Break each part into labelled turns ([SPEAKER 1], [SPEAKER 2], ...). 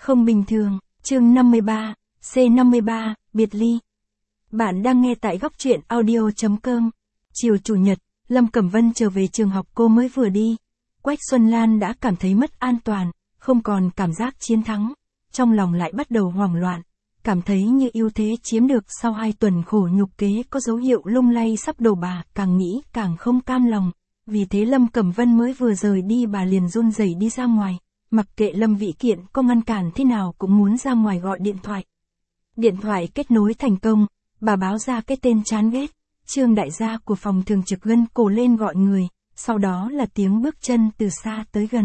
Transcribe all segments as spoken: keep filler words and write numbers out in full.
[SPEAKER 1] Không bình thường, chương năm mươi ba, C năm mươi ba, biệt ly. Bạn đang nghe tại góc truyện audio chấm com. Chiều chủ nhật, Lâm Cẩm Vân trở về trường học cô mới vừa đi. Quách Xuân Lan đã cảm thấy mất an toàn, không còn cảm giác chiến thắng. Trong lòng lại bắt đầu hoảng loạn, cảm thấy như ưu thế chiếm được sau hai tuần khổ nhục kế có dấu hiệu lung lay sắp đổ bà, càng nghĩ càng không cam lòng. Vì thế Lâm Cẩm Vân mới vừa rời đi bà liền run rẩy đi ra ngoài. Mặc kệ Lâm Vĩ Kiện có ngăn cản thế nào cũng muốn ra ngoài gọi điện thoại. Điện thoại kết nối thành công, bà báo ra cái tên chán ghét, Trương đại gia của phòng thường trực gân cổ lên gọi người, sau đó là tiếng bước chân từ xa tới gần.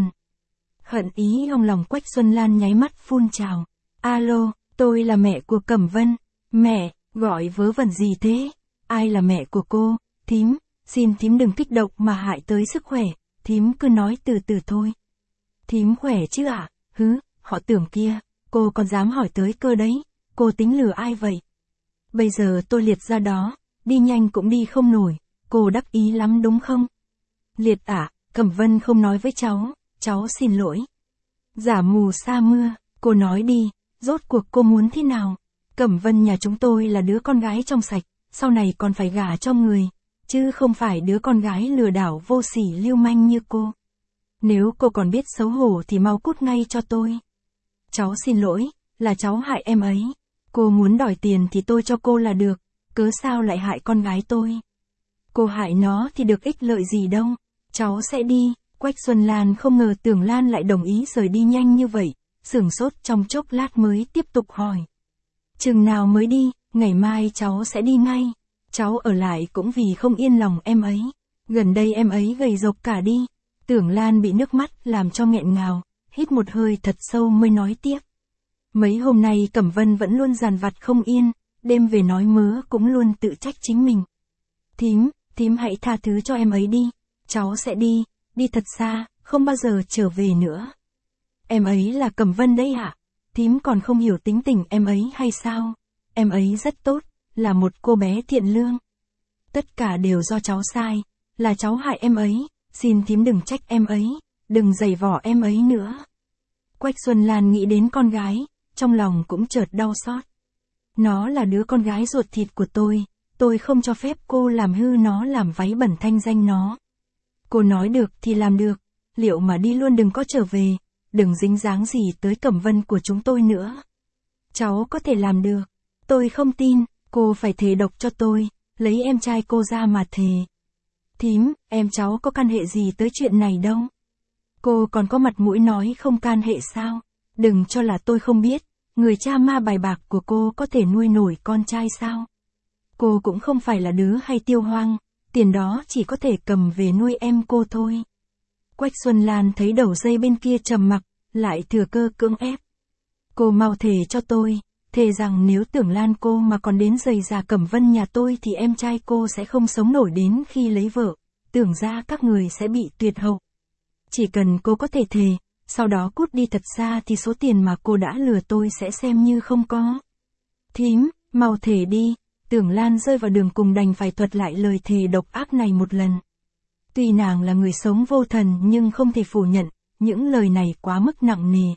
[SPEAKER 1] Hận ý trong lòng Quách Xuân Lan nháy mắt phun trào. Alo, tôi là mẹ của Cẩm Vân. Mẹ, gọi vớ vẩn gì thế? Ai là mẹ của cô? Thím, xin thím đừng kích động mà hại tới sức khỏe, thím cứ nói từ từ thôi. Thím khỏe chứ ạ? À? Hứ, họ tưởng kia, cô còn dám hỏi tới cơ đấy, cô tính lừa ai vậy? Bây giờ tôi liệt ra đó, đi nhanh cũng đi không nổi, cô đắc ý lắm đúng không? Liệt ạ, à, Cẩm Vân không nói với cháu, cháu xin lỗi. Giả mù sa mưa, cô nói đi, rốt cuộc cô muốn thế nào? Cẩm Vân nhà chúng tôi là đứa con gái trong sạch, sau này còn phải gả cho người, chứ không phải đứa con gái lừa đảo vô sỉ lưu manh như cô. Nếu cô còn biết xấu hổ thì mau cút ngay cho tôi. Cháu xin lỗi, là cháu hại em ấy. Cô muốn đòi tiền thì tôi cho cô là được, cớ sao lại hại con gái tôi? Cô hại nó thì được ích lợi gì đâu, cháu sẽ đi. Quách Xuân Lan không ngờ Tưởng Lan lại đồng ý rời đi nhanh như vậy, sửng sốt trong chốc lát mới tiếp tục hỏi. Chừng nào mới đi? Ngày mai cháu sẽ đi ngay. Cháu ở lại cũng vì không yên lòng em ấy. Gần đây em ấy gầy rộc cả đi. Tưởng Lan bị nước mắt làm cho nghẹn ngào, hít một hơi thật sâu mới nói tiếp. Mấy hôm nay Cẩm Vân vẫn luôn dằn vặt không yên, đêm về nói mớ cũng luôn tự trách chính mình. Thím, thím hãy tha thứ cho em ấy đi, cháu sẽ đi, đi thật xa, không bao giờ trở về nữa. Em ấy là Cẩm Vân đấy hả? Thím còn không hiểu tính tình em ấy hay sao? Em ấy rất tốt, là một cô bé thiện lương. Tất cả đều do cháu sai, là cháu hại em ấy. Xin thím đừng trách em ấy, đừng giày vò em ấy nữa. Quách Xuân Lan nghĩ đến con gái, trong lòng cũng chợt đau xót. Nó là đứa con gái ruột thịt của tôi, tôi không cho phép cô làm hư nó làm váy bẩn thanh danh nó. Cô nói được thì làm được, liệu mà đi luôn đừng có trở về, đừng dính dáng gì tới Cẩm Vân của chúng tôi nữa. Cháu có thể làm được, tôi không tin, cô phải thề độc cho tôi, lấy em trai cô ra mà thề. Thím, em cháu có can hệ gì tới chuyện này đâu. Cô còn có mặt mũi nói không can hệ sao? Đừng cho là tôi không biết, người cha ma bài bạc của cô có thể nuôi nổi con trai sao? Cô cũng không phải là đứa hay tiêu hoang, tiền đó chỉ có thể cầm về nuôi em cô thôi. Quách Xuân Lan thấy đầu dây bên kia trầm mặc, lại thừa cơ cưỡng ép. Cô mau thề cho tôi, thề rằng nếu Tưởng Lan cô mà còn đến giày già Cẩm Vân nhà tôi thì em trai cô sẽ không sống nổi đến khi lấy vợ, tưởng ra các người sẽ bị tuyệt hậu. Chỉ cần cô có thể thề, sau đó cút đi thật xa thì số tiền mà cô đã lừa tôi sẽ xem như không có. Thím, mau thề đi. Tưởng Lan rơi vào đường cùng đành phải thuật lại lời thề độc ác này một lần. Tuy nàng là người sống vô thần nhưng không thể phủ nhận, những lời này quá mức nặng nề.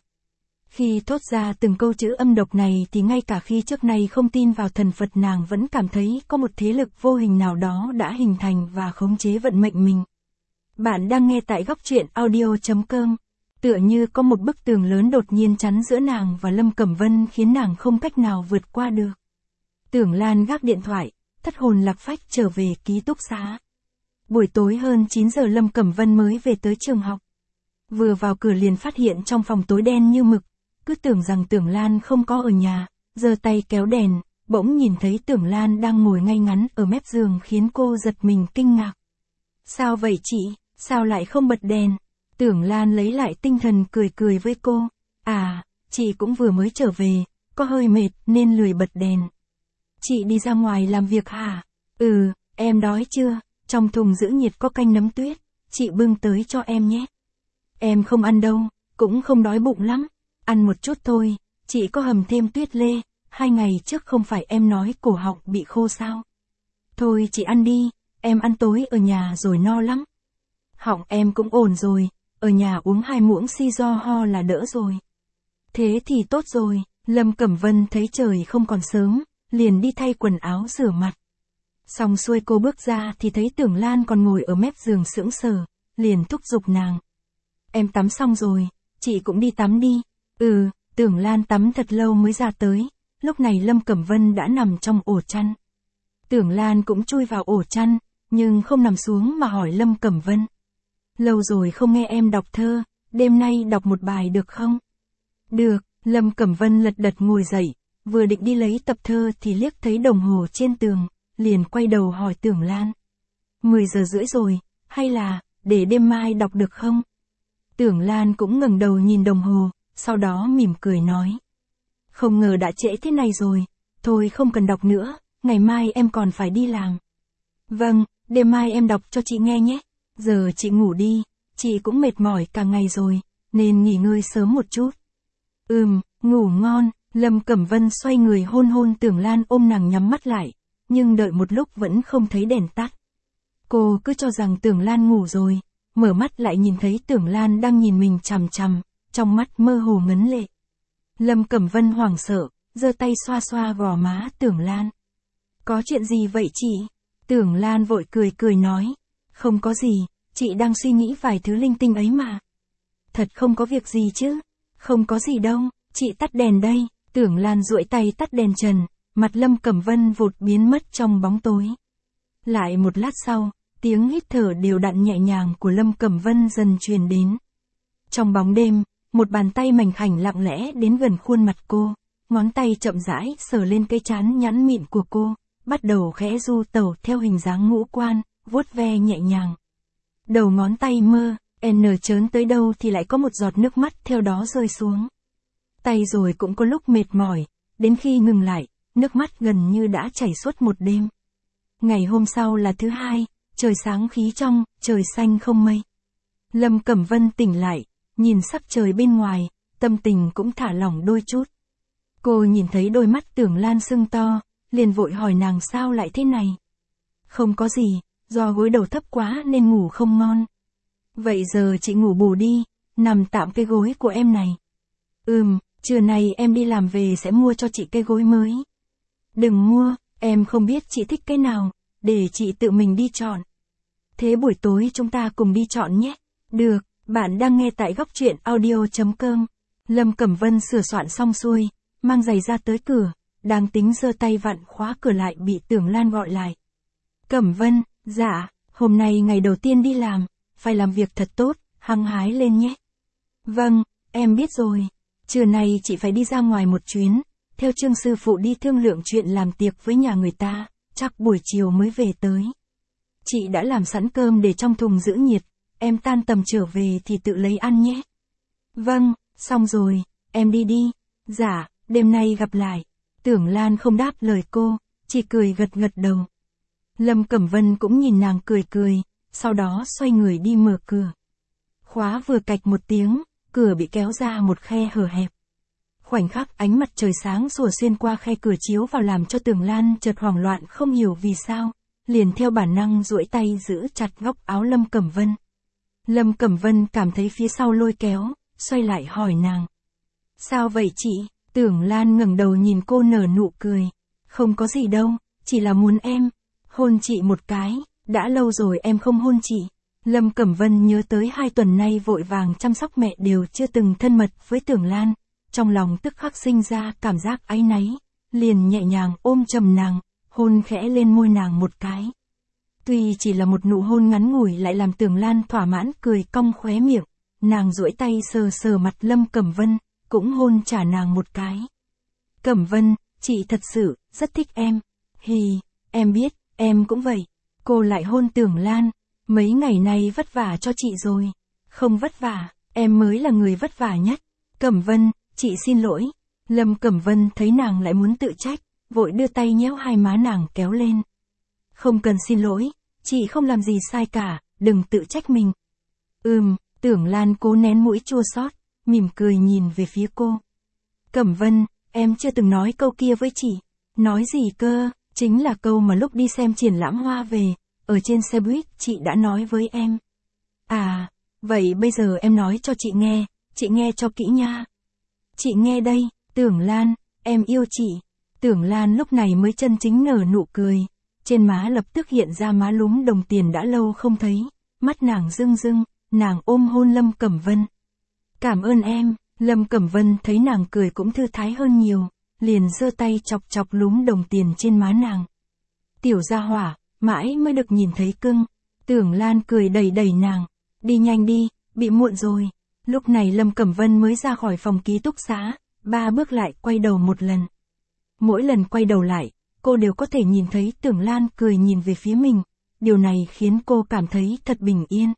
[SPEAKER 1] Khi thốt ra từng câu chữ âm độc này thì ngay cả khi trước nay không tin vào thần Phật nàng vẫn cảm thấy có một thế lực vô hình nào đó đã hình thành và khống chế vận mệnh mình. Bạn đang nghe tại góc truyện audio chấm com. Tựa như có một bức tường lớn đột nhiên chắn giữa nàng và Lâm Cẩm Vân khiến nàng không cách nào vượt qua được. Tưởng Lan gác điện thoại, thất hồn lạc phách trở về ký túc xá. Buổi tối hơn chín giờ Lâm Cẩm Vân mới về tới trường học. Vừa vào cửa liền phát hiện trong phòng tối đen như mực, cứ tưởng rằng Tưởng Lan không có ở nhà, giơ tay kéo đèn, bỗng nhìn thấy Tưởng Lan đang ngồi ngay ngắn ở mép giường khiến cô giật mình kinh ngạc. Sao vậy chị, sao lại không bật đèn? Tưởng Lan lấy lại tinh thần cười cười với cô. À, chị cũng vừa mới trở về, có hơi mệt nên lười bật đèn. Chị đi ra ngoài làm việc hả? Ừ, em đói chưa? Trong thùng giữ nhiệt có canh nấm tuyết, chị bưng tới cho em nhé. Em không ăn đâu, cũng không đói bụng lắm. Ăn một chút thôi, chị có hầm thêm tuyết lê, hai ngày trước không phải em nói cổ họng bị khô sao? Thôi chị ăn đi, em ăn tối ở nhà rồi no lắm. Họng em cũng ổn rồi, ở nhà uống hai muỗng si do ho là đỡ rồi. Thế thì tốt rồi, Lâm Cẩm Vân thấy trời không còn sớm, liền đi thay quần áo rửa mặt. Xong xuôi cô bước ra thì thấy Tưởng Lan còn ngồi ở mép giường sững sờ, liền thúc giục nàng. Em tắm xong rồi, chị cũng đi tắm đi. Ừ, Tưởng Lan tắm thật lâu mới ra tới, lúc này Lâm Cẩm Vân đã nằm trong ổ chăn. Tưởng Lan cũng chui vào ổ chăn, nhưng không nằm xuống mà hỏi Lâm Cẩm Vân. Lâu rồi không nghe em đọc thơ, đêm nay đọc một bài được không? Được, Lâm Cẩm Vân lật đật ngồi dậy, vừa định đi lấy tập thơ thì liếc thấy đồng hồ trên tường, liền quay đầu hỏi Tưởng Lan. mười giờ rưỡi rồi, hay là, để đêm mai đọc được không? Tưởng Lan cũng ngẩng đầu nhìn đồng hồ, sau đó mỉm cười nói. Không ngờ đã trễ thế này rồi, thôi không cần đọc nữa, ngày mai em còn phải đi làm. Vâng, đêm mai em đọc cho chị nghe nhé, giờ chị ngủ đi, chị cũng mệt mỏi cả ngày rồi, nên nghỉ ngơi sớm một chút. Ừm, ngủ ngon, Lâm Cẩm Vân xoay người hôn hôn Tưởng Lan ôm nàng nhắm mắt lại, nhưng đợi một lúc vẫn không thấy đèn tắt. Cô cứ cho rằng Tưởng Lan ngủ rồi, mở mắt lại nhìn thấy Tưởng Lan đang nhìn mình chằm chằm, trong mắt mơ hồ ngấn lệ. Lâm Cẩm Vân hoảng sợ, giơ tay xoa xoa gò má Tưởng Lan. Có chuyện gì vậy chị? Tưởng Lan vội cười cười nói. Không có gì, chị đang suy nghĩ vài thứ linh tinh ấy mà. Thật không có việc gì chứ? Không có gì đâu, chị tắt đèn đây. Tưởng Lan duỗi tay tắt đèn trần, mặt Lâm Cẩm Vân vụt biến mất trong bóng tối. Lại một lát sau, tiếng hít thở đều đặn nhẹ nhàng của Lâm Cẩm Vân dần truyền đến. Trong bóng đêm, một bàn tay mảnh khảnh lặng lẽ đến gần khuôn mặt cô, ngón tay chậm rãi sờ lên cái trán nhẵn mịn của cô, bắt đầu khẽ du tẩu theo hình dáng ngũ quan, vuốt ve nhẹ nhàng. Đầu ngón tay mơ, n chớn tới đâu thì lại có một giọt nước mắt theo đó rơi xuống. Tay rồi cũng có lúc mệt mỏi, đến khi ngừng lại, nước mắt gần như đã chảy suốt một đêm. Ngày hôm sau là thứ hai, trời sáng khí trong, trời xanh không mây. Lâm Cẩm Vân tỉnh lại, nhìn sắc trời bên ngoài, tâm tình cũng thả lỏng đôi chút. Cô nhìn thấy đôi mắt Tưởng Lan sưng to, liền vội hỏi nàng sao lại thế này. Không có gì, do gối đầu thấp quá nên ngủ không ngon. Vậy giờ chị ngủ bù đi, nằm tạm cái gối của em này. Ừm, trưa nay em đi làm về sẽ mua cho chị cái gối mới. Đừng mua, em không biết chị thích cái nào, để chị tự mình đi chọn. Thế buổi tối chúng ta cùng đi chọn nhé. Được, bạn đang nghe tại góc truyện audio chấm com. Lâm Cẩm Vân sửa soạn xong xuôi, mang giày ra tới cửa, đang tính giơ tay vặn khóa cửa lại bị Tưởng Lan gọi lại. Cẩm Vân, dạ, hôm nay ngày đầu tiên đi làm, phải làm việc thật tốt, hăng hái lên nhé. Vâng, em biết rồi. Trưa nay chị phải đi ra ngoài một chuyến, theo Trương sư phụ đi thương lượng chuyện làm tiệc với nhà người ta, chắc buổi chiều mới về tới. Chị đã làm sẵn cơm để trong thùng giữ nhiệt, em tan tầm trở về thì tự lấy ăn nhé. Vâng, xong rồi, em đi đi. Dạ, đêm nay gặp lại. Tưởng Lan không đáp lời cô, chỉ cười gật gật đầu. Lâm Cẩm Vân cũng nhìn nàng cười cười, sau đó xoay người đi mở cửa. Khóa vừa cạch một tiếng, cửa bị kéo ra một khe hở hẹp. Khoảnh khắc ánh mặt trời sáng sủa xuyên qua khe cửa chiếu vào làm cho Tưởng Lan chợt hoảng loạn không hiểu vì sao, liền theo bản năng duỗi tay giữ chặt góc áo Lâm Cẩm Vân. Lâm Cẩm Vân cảm thấy phía sau lôi kéo, xoay lại hỏi nàng. Sao vậy chị? Tưởng Lan ngẩng đầu nhìn cô nở nụ cười. Không có gì đâu, chỉ là muốn em hôn chị một cái, đã lâu rồi em không hôn chị. Lâm Cẩm Vân nhớ tới hai tuần nay vội vàng chăm sóc mẹ đều chưa từng thân mật với Tưởng Lan, trong lòng tức khắc sinh ra cảm giác áy náy, liền nhẹ nhàng ôm chầm nàng, hôn khẽ lên môi nàng một cái. Tuy chỉ là một nụ hôn ngắn ngủi lại làm Tưởng Lan thỏa mãn cười cong khóe miệng, nàng duỗi tay sờ sờ mặt Lâm Cẩm Vân, cũng hôn trả nàng một cái. Cẩm Vân, chị thật sự rất thích em. Hì, em biết, em cũng vậy. Cô lại hôn Tưởng Lan, mấy ngày nay vất vả cho chị rồi. Không vất vả, em mới là người vất vả nhất. Cẩm Vân, chị xin lỗi. Lâm Cẩm Vân thấy nàng lại muốn tự trách, vội đưa tay nhéo hai má nàng kéo lên. Không cần xin lỗi, chị không làm gì sai cả, đừng tự trách mình. Ừm, Tưởng Lan cố nén mũi chua xót, mỉm cười nhìn về phía cô. Cẩm Vân, em chưa từng nói câu kia với chị. Nói gì cơ? Chính là câu mà lúc đi xem triển lãm hoa về, ở trên xe buýt chị đã nói với em. À, vậy bây giờ em nói cho chị nghe, chị nghe cho kỹ nha. chị nghe đây, Tưởng Lan, em yêu chị. Tưởng Lan lúc này mới chân chính nở nụ cười, trên má lập tức hiện ra má lúm đồng tiền đã lâu không thấy, mắt nàng rưng rưng, nàng ôm hôn Lâm Cẩm Vân. Cảm ơn em, Lâm Cẩm Vân thấy nàng cười cũng thư thái hơn nhiều, liền giơ tay chọc chọc lúm đồng tiền trên má nàng. Tiểu gia hỏa, mãi mới được nhìn thấy cưng. Tưởng Lan cười đẩy đẩy nàng, đi nhanh đi, bị muộn rồi. Lúc này Lâm Cẩm Vân mới ra khỏi phòng ký túc xá, ba bước lại quay đầu một lần. Mỗi lần quay đầu lại, cô đều có thể nhìn thấy Tưởng Lan cười nhìn về phía mình, điều này khiến cô cảm thấy thật bình yên.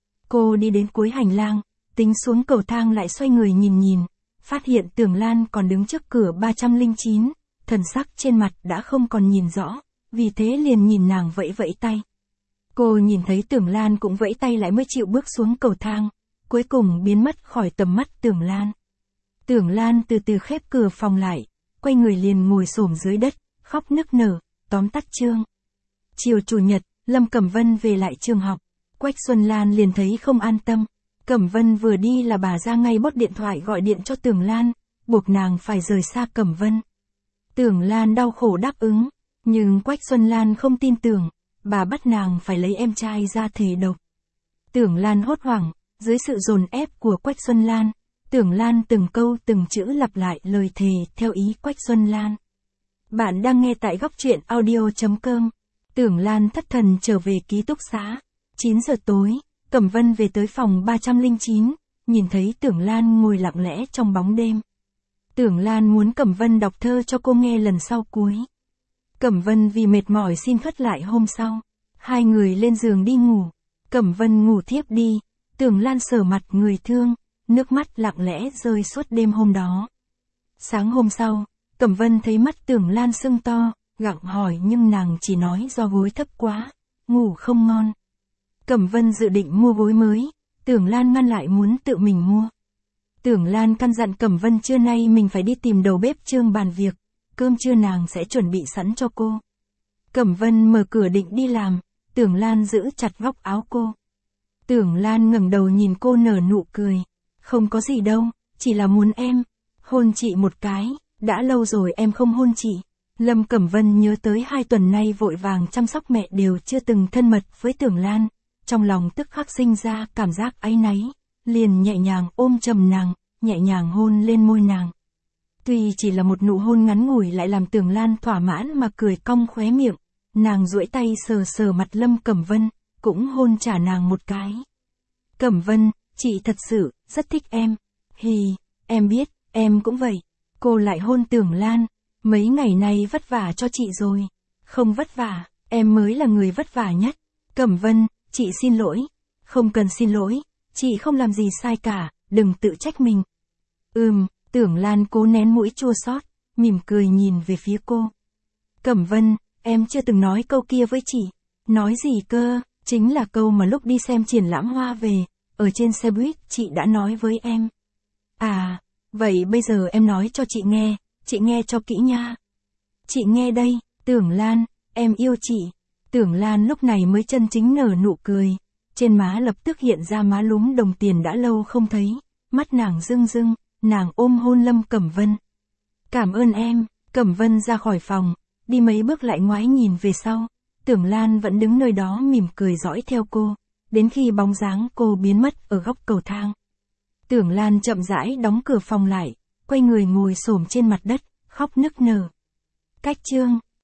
[SPEAKER 1] Cô đi đến cuối hành lang, tính xuống cầu thang lại xoay người nhìn nhìn, phát hiện Tưởng Lan còn đứng trước cửa ba trăm lẻ chín, thần sắc trên mặt đã không còn nhìn rõ, vì thế liền nhìn nàng vẫy vẫy tay. Cô nhìn thấy Tưởng Lan cũng vẫy tay lại mới chịu bước xuống cầu thang, cuối cùng biến mất khỏi tầm mắt Tưởng Lan. Tưởng Lan từ từ khép cửa phòng lại, quay người liền ngồi xổm dưới đất, khóc nức nở, tóm tắt chương. Chiều chủ nhật, Lâm Cẩm Vân về lại trường học, Quách Xuân Lan liền thấy không an tâm. Cẩm Vân vừa đi là bà ra ngay bốt điện thoại gọi điện cho Tưởng Lan, buộc nàng phải rời xa Cẩm Vân. Tưởng Lan đau khổ đáp ứng, nhưng Quách Xuân Lan không tin tưởng, bà bắt nàng phải lấy em trai ra thề độc. Tưởng Lan hốt hoảng, dưới sự dồn ép của Quách Xuân Lan, Tưởng Lan từng câu từng chữ lặp lại lời thề theo ý Quách Xuân Lan. Bạn đang nghe tại góc truyện audio chấm com. Tưởng Lan thất thần trở về ký túc xá. chín giờ tối, Cẩm Vân về tới phòng ba trăm lẻ chín, nhìn thấy Tưởng Lan ngồi lặng lẽ trong bóng đêm. Tưởng Lan muốn Cẩm Vân đọc thơ cho cô nghe lần sau cuối. Cẩm Vân vì mệt mỏi xin khất lại hôm sau. Hai người lên giường đi ngủ. Cẩm Vân ngủ thiếp đi. Tưởng Lan sờ mặt người thương, nước mắt lặng lẽ rơi suốt đêm hôm đó. Sáng hôm sau, Cẩm Vân thấy mắt Tưởng Lan sưng to, gặng hỏi nhưng nàng chỉ nói do gối thấp quá, ngủ không ngon. Cẩm Vân dự định mua gối mới, Tưởng Lan ngăn lại muốn tự mình mua. Tưởng Lan căn dặn Cẩm Vân trưa nay mình phải đi tìm đầu bếp Trương bàn việc, cơm trưa nàng sẽ chuẩn bị sẵn cho cô. Cẩm Vân mở cửa định đi làm, Tưởng Lan giữ chặt góc áo cô. Tưởng Lan ngẩng đầu nhìn cô nở nụ cười, không có gì đâu, chỉ là muốn em hôn chị một cái, đã lâu rồi em không hôn chị. Lâm Cẩm Vân nhớ tới hai tuần nay vội vàng chăm sóc mẹ đều chưa từng thân mật với Tưởng Lan, trong lòng tức khắc sinh ra cảm giác áy náy, liền nhẹ nhàng ôm chầm nàng, nhẹ nhàng hôn lên môi nàng. Tuy chỉ là một nụ hôn ngắn ngủi lại làm Tưởng Lan thỏa mãn mà cười cong khóe miệng, nàng duỗi tay sờ sờ mặt Lâm Cẩm Vân, cũng hôn trả nàng một cái. Cẩm Vân, chị thật sự rất thích em. Hì, em biết, em cũng vậy. Cô lại hôn Tưởng Lan, mấy ngày nay vất vả cho chị rồi. Không vất vả, em mới là người vất vả nhất. Cẩm Vân, chị xin lỗi. Không cần xin lỗi, chị không làm gì sai cả, đừng tự trách mình. Ừm, Tưởng Lan cố nén mũi chua xót, mỉm cười nhìn về phía cô. Cẩm Vân, em chưa từng nói câu kia với chị. Nói gì cơ, chính là câu mà lúc đi xem triển lãm hoa về, ở trên xe buýt chị đã nói với em. À, vậy bây giờ em nói cho chị nghe, chị nghe cho kỹ nha. Chị nghe đây, Tưởng Lan, em yêu chị. Tưởng Lan lúc này mới chân chính nở nụ cười, trên má lập tức hiện ra má lúm đồng tiền đã lâu không thấy, mắt nàng rưng rưng, nàng ôm hôn Lâm Cẩm Vân. Cảm ơn em. Cẩm Vân ra khỏi phòng, đi mấy bước lại ngoái nhìn về sau, Tưởng Lan vẫn đứng nơi đó mỉm cười dõi theo cô, đến khi bóng dáng cô biến mất ở góc cầu thang. Tưởng Lan chậm rãi đóng cửa phòng lại, quay người ngồi xổm trên mặt đất, khóc nức nở. Cách chương